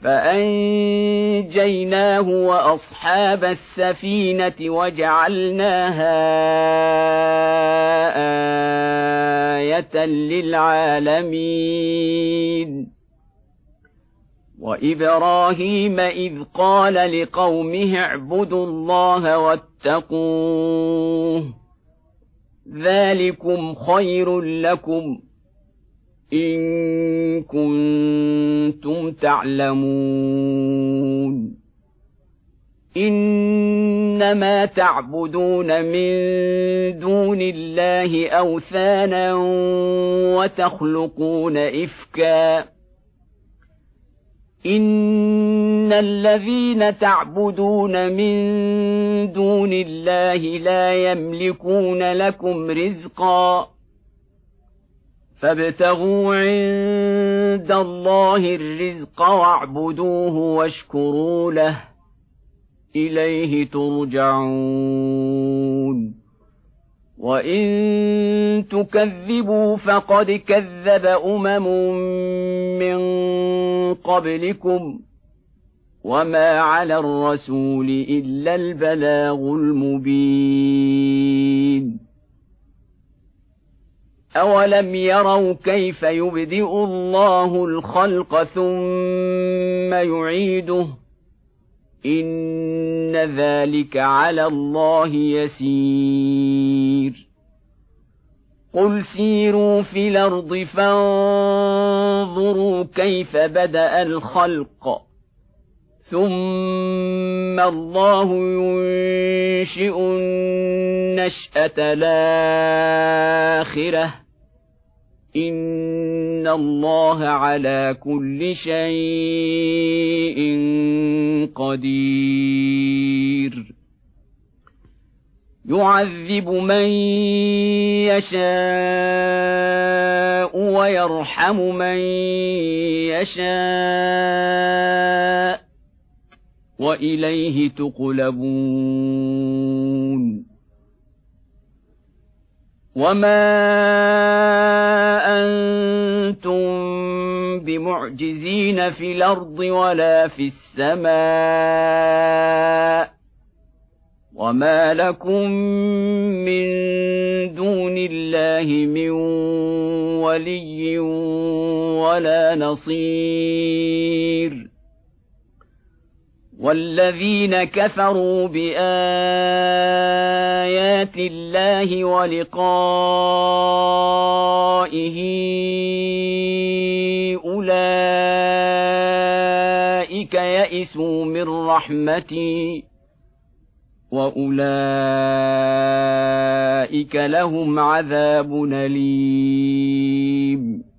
فأنجيناه وأصحاب السفينة وجعلناها آية للعالمين. وإبراهيم إذ قال لقومه اعبدوا الله واتقوه ذلكم خير لكم إن كنتم تعلمون. إنما تعبدون من دون الله أوثانا وتخلقون إفكا إن الذين تعبدون من دون الله لا يملكون لكم رزقا فابتغوا عند الله الرزق واعبدوه واشكروا له إليه ترجعون. وإن تكذبوا فقد كذب من قبلكم وما على الرسول إلا البلاغ المبين. أولم يروا كيف يبدئ الله الخلق ثم يعيده إن ذلك على الله يسير. قل سيروا في الأرض فانظروا كيف بدأ الخلق ثم الله ينشئ النشأة الآخرة إن الله على كل شيء قدير. يعذب من يشاء ويرحم من يشاء وإليه تقلبون. وما أنتم بمعجزين في الأرض ولا في السماء وما لكم من دون الله من ولي ولا نصير. والذين كفروا بآيات الله ولقائه أولئك يئسوا من رحمتي وأولئك لهم عذاب أليم.